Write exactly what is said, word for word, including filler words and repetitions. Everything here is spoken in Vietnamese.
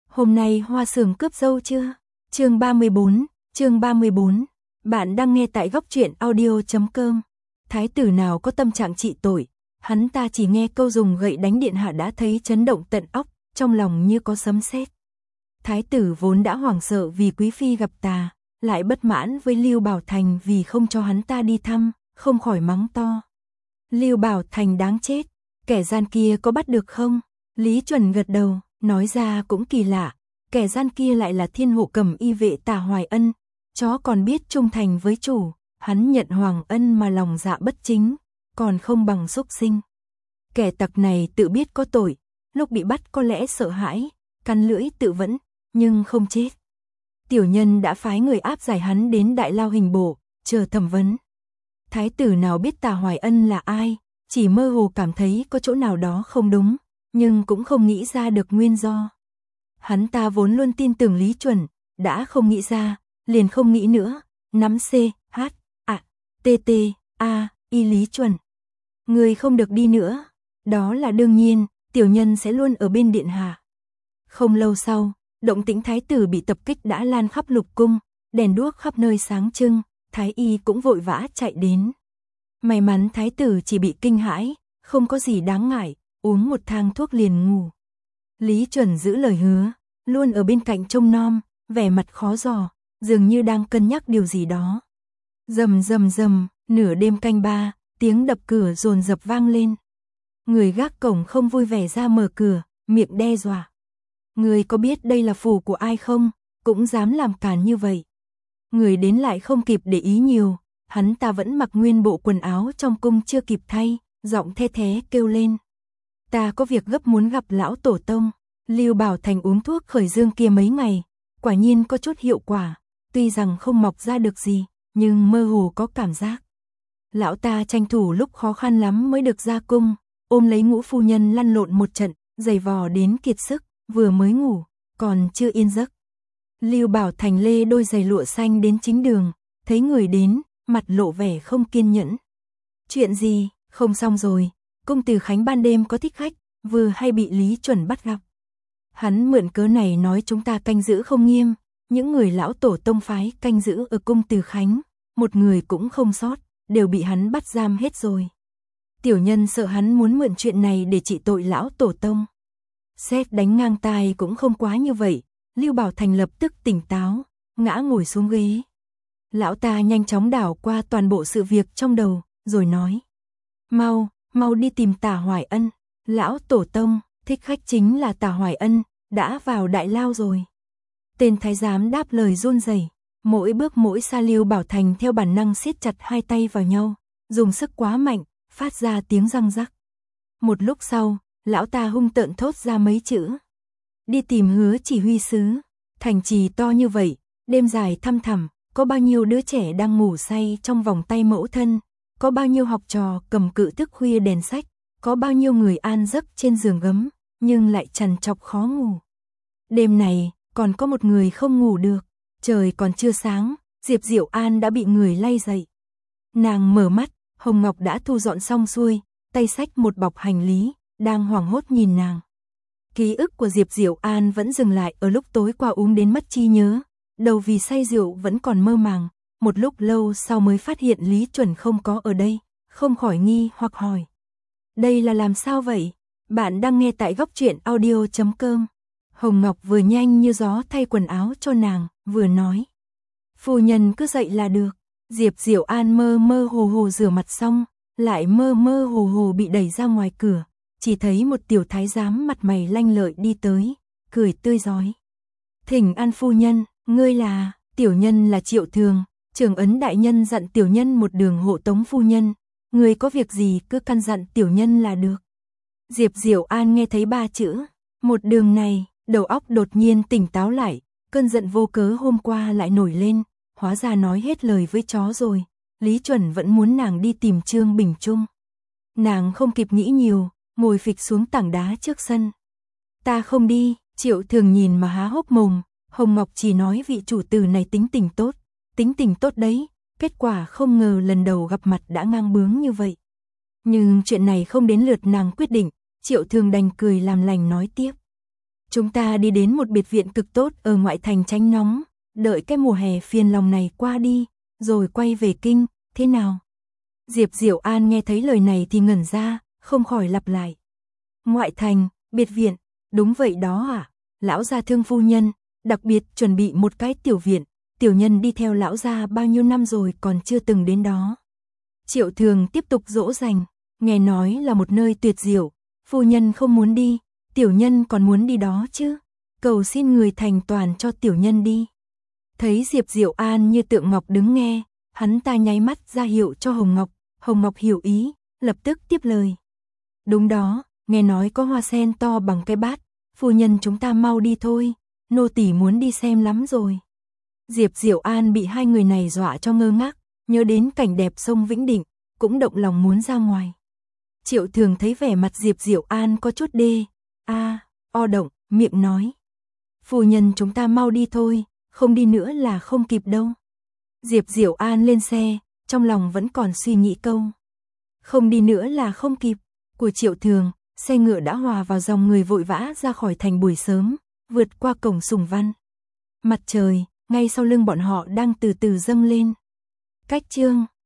Hôm nay Hoa Sường cướp dâu chưa? Chương ba mươi bốn, chương ba mươi bốn. Bạn đang nghe tại góc truyện audio chấm com. Thái tử nào có tâm trạng trị tội, hắn ta chỉ nghe câu dùng gậy đánh điện hạ đã thấy chấn động tận óc, trong lòng như có sấm sét. Thái tử vốn đã hoảng sợ vì quý phi gặp tà, lại bất mãn với Lưu Bảo Thành vì không cho hắn ta đi thăm, không khỏi mắng to. Lưu Bảo Thành đáng chết, kẻ gian kia có bắt được không? Lý Chuẩn gật đầu, nói ra cũng kỳ lạ, kẻ gian kia lại là thiên hộ cầm y vệ Tả Hoài Ân, chó còn biết trung thành với chủ, hắn nhận hoàng ân mà lòng dạ bất chính, còn không bằng xúc sinh. Kẻ tặc này tự biết có tội, lúc bị bắt có lẽ sợ hãi, cắn lưỡi tự vẫn, nhưng không chết. Tiểu nhân đã phái người áp giải hắn đến đại lao hình bộ, chờ thẩm vấn. Thái tử nào biết Tả Hoài Ân là ai, chỉ mơ hồ cảm thấy có chỗ nào đó không đúng, nhưng cũng không nghĩ ra được nguyên do. Hắn ta vốn luôn tin tưởng Lý Chuẩn, đã không nghĩ ra, liền không nghĩ nữa, nắm C, H, A, T, T, A, Y Lý Chuẩn. Người không được đi nữa, đó là đương nhiên, tiểu nhân sẽ luôn ở bên điện hạ. Không lâu sau, động tĩnh thái tử bị tập kích đã lan khắp lục cung, đèn đuốc khắp nơi sáng trưng, thái y cũng vội vã chạy đến. May mắn thái tử chỉ bị kinh hãi, không có gì đáng ngại, uống một thang thuốc liền ngủ. Lý Chuẩn giữ lời hứa, luôn ở bên cạnh trông nom, vẻ mặt khó dò, dường như đang cân nhắc điều gì đó. Rầm rầm rầm, nửa đêm canh ba, tiếng đập cửa dồn dập vang lên. Người gác cổng không vui vẻ ra mở cửa, miệng đe dọa. Người có biết đây là phủ của ai không, cũng dám làm càn như vậy. Người đến lại không kịp để ý nhiều, hắn ta vẫn mặc nguyên bộ quần áo trong cung chưa kịp thay, giọng the thé kêu lên. Ta có việc gấp muốn gặp lão tổ tông. Lưu Bảo Thành uống thuốc khởi dương kia mấy ngày, quả nhiên có chút hiệu quả, tuy rằng không mọc ra được gì, nhưng mơ hồ có cảm giác. Lão ta tranh thủ lúc khó khăn lắm mới được ra cung, ôm lấy Ngũ phu nhân lăn lộn một trận, giày vò đến kiệt sức, vừa mới ngủ, còn chưa yên giấc. Lưu Bảo Thành lê đôi giày lụa xanh đến chính đường, thấy người đến, mặt lộ vẻ không kiên nhẫn. Chuyện gì, không xong rồi, công tử Khánh ban đêm có thích khách, vừa hay bị Lý Chuẩn bắt gặp. Hắn mượn cớ này nói chúng ta canh giữ không nghiêm, những người lão tổ tông phái canh giữ ở cung Từ Khánh, một người cũng không sót, đều bị hắn bắt giam hết rồi. Tiểu nhân sợ hắn muốn mượn chuyện này để trị tội lão tổ tông. Xét đánh ngang tai cũng không quá như vậy, Lưu Bảo Thành lập tức tỉnh táo, ngã ngồi xuống ghế. Lão ta nhanh chóng đảo qua toàn bộ sự việc trong đầu, rồi nói. Mau, mau đi tìm Tả Hoài Ân, lão tổ tông, thích khách chính là Tả Hoài Ân, đã vào đại lao rồi. Tên thái giám đáp lời run rẩy, mỗi bước mỗi xa Lưu Bảo Thành theo bản năng siết chặt hai tay vào nhau, dùng sức quá mạnh, phát ra tiếng răng rắc. Một lúc sau, lão ta hung tợn thốt ra mấy chữ. Đi tìm Hứa chỉ huy sứ, thành trì to như vậy, đêm dài thăm thẳm, có bao nhiêu đứa trẻ đang ngủ say trong vòng tay mẫu thân, có bao nhiêu học trò cầm cự thức khuya đèn sách, có bao nhiêu người an giấc trên giường gấm, nhưng lại trằn trọc khó ngủ. Đêm này, còn có một người không ngủ được, trời còn chưa sáng, Diệp Diệu An đã bị người lay dậy. Nàng mở mắt, Hồng Ngọc đã thu dọn xong xuôi, tay xách một bọc hành lý, đang hoảng hốt nhìn nàng. Ký ức của Diệp Diệu An vẫn dừng lại ở lúc tối qua uống đến mất trí nhớ, đầu vì say rượu vẫn còn mơ màng, một lúc lâu sau mới phát hiện Lý Chuẩn không có ở đây, không khỏi nghi hoặc hỏi. Đây là làm sao vậy? Bạn đang nghe tại góc truyện audio chấm com. Hồng Ngọc vừa nhanh như gió thay quần áo cho nàng, vừa nói. Phu nhân cứ dậy là được. Diệp Diệu An mơ mơ hồ hồ rửa mặt xong, lại mơ mơ hồ hồ bị đẩy ra ngoài cửa, chỉ thấy một tiểu thái giám mặt mày lanh lợi đi tới, cười tươi rói. Thỉnh an phu nhân, ngươi là, tiểu nhân là Triệu Thường, Trường Ấn đại nhân dặn tiểu nhân một đường hộ tống phu nhân, ngươi có việc gì cứ căn dặn tiểu nhân là được. Diệp Diệu An nghe thấy ba chữ, một đường này, đầu óc đột nhiên tỉnh táo lại, cơn giận vô cớ hôm qua lại nổi lên, hóa ra nói hết lời với chó rồi, Lý Chuẩn vẫn muốn nàng đi tìm Trương Bình Trung. Nàng không kịp nghĩ nhiều, ngồi phịch xuống tảng đá trước sân. Ta không đi, Triệu Thường nhìn mà há hốc mồm, Hồng Ngọc chỉ nói vị chủ tử này tính tình tốt, tính tình tốt đấy, kết quả không ngờ lần đầu gặp mặt đã ngang bướng như vậy. Nhưng chuyện này không đến lượt nàng quyết định, Triệu Thường đành cười làm lành nói tiếp. Chúng ta đi đến một biệt viện cực tốt ở ngoại thành tránh nóng, đợi cái mùa hè phiền lòng này qua đi, rồi quay về kinh, thế nào? Diệp Diệu An nghe thấy lời này thì ngẩn ra, không khỏi lặp lại. Ngoại thành, biệt viện, đúng vậy đó à? Lão gia Thương phu nhân, đặc biệt chuẩn bị một cái tiểu viện, tiểu nhân đi theo lão gia bao nhiêu năm rồi còn chưa từng đến đó. Triệu Thường tiếp tục dỗ dành, nghe nói là một nơi tuyệt diệu, phu nhân không muốn đi, tiểu nhân còn muốn đi đó chứ, cầu xin người thành toàn cho tiểu nhân đi. Thấy Diệp Diệu An như tượng ngọc đứng nghe, hắn ta nháy mắt ra hiệu cho Hồng Ngọc, Hồng Ngọc hiểu ý, lập tức tiếp lời. Đúng đó, nghe nói có hoa sen to bằng cái bát, phu nhân chúng ta mau đi thôi, nô tỳ muốn đi xem lắm rồi. Diệp Diệu An bị hai người này dọa cho ngơ ngác, nhớ đến cảnh đẹp sông Vĩnh Định, cũng động lòng muốn ra ngoài. Triệu Thường thấy vẻ mặt Diệp Diệu An có chút đê, a, o động, miệng nói. Phu nhân chúng ta mau đi thôi, không đi nữa là không kịp đâu. Diệp Diệu An lên xe, trong lòng vẫn còn suy nghĩ câu. Không đi nữa là không kịp, của Triệu Thường, xe ngựa đã hòa vào dòng người vội vã ra khỏi thành buổi sớm, vượt qua cổng Sùng Văn. Mặt trời, ngay sau lưng bọn họ đang từ từ dâng lên. Cách chương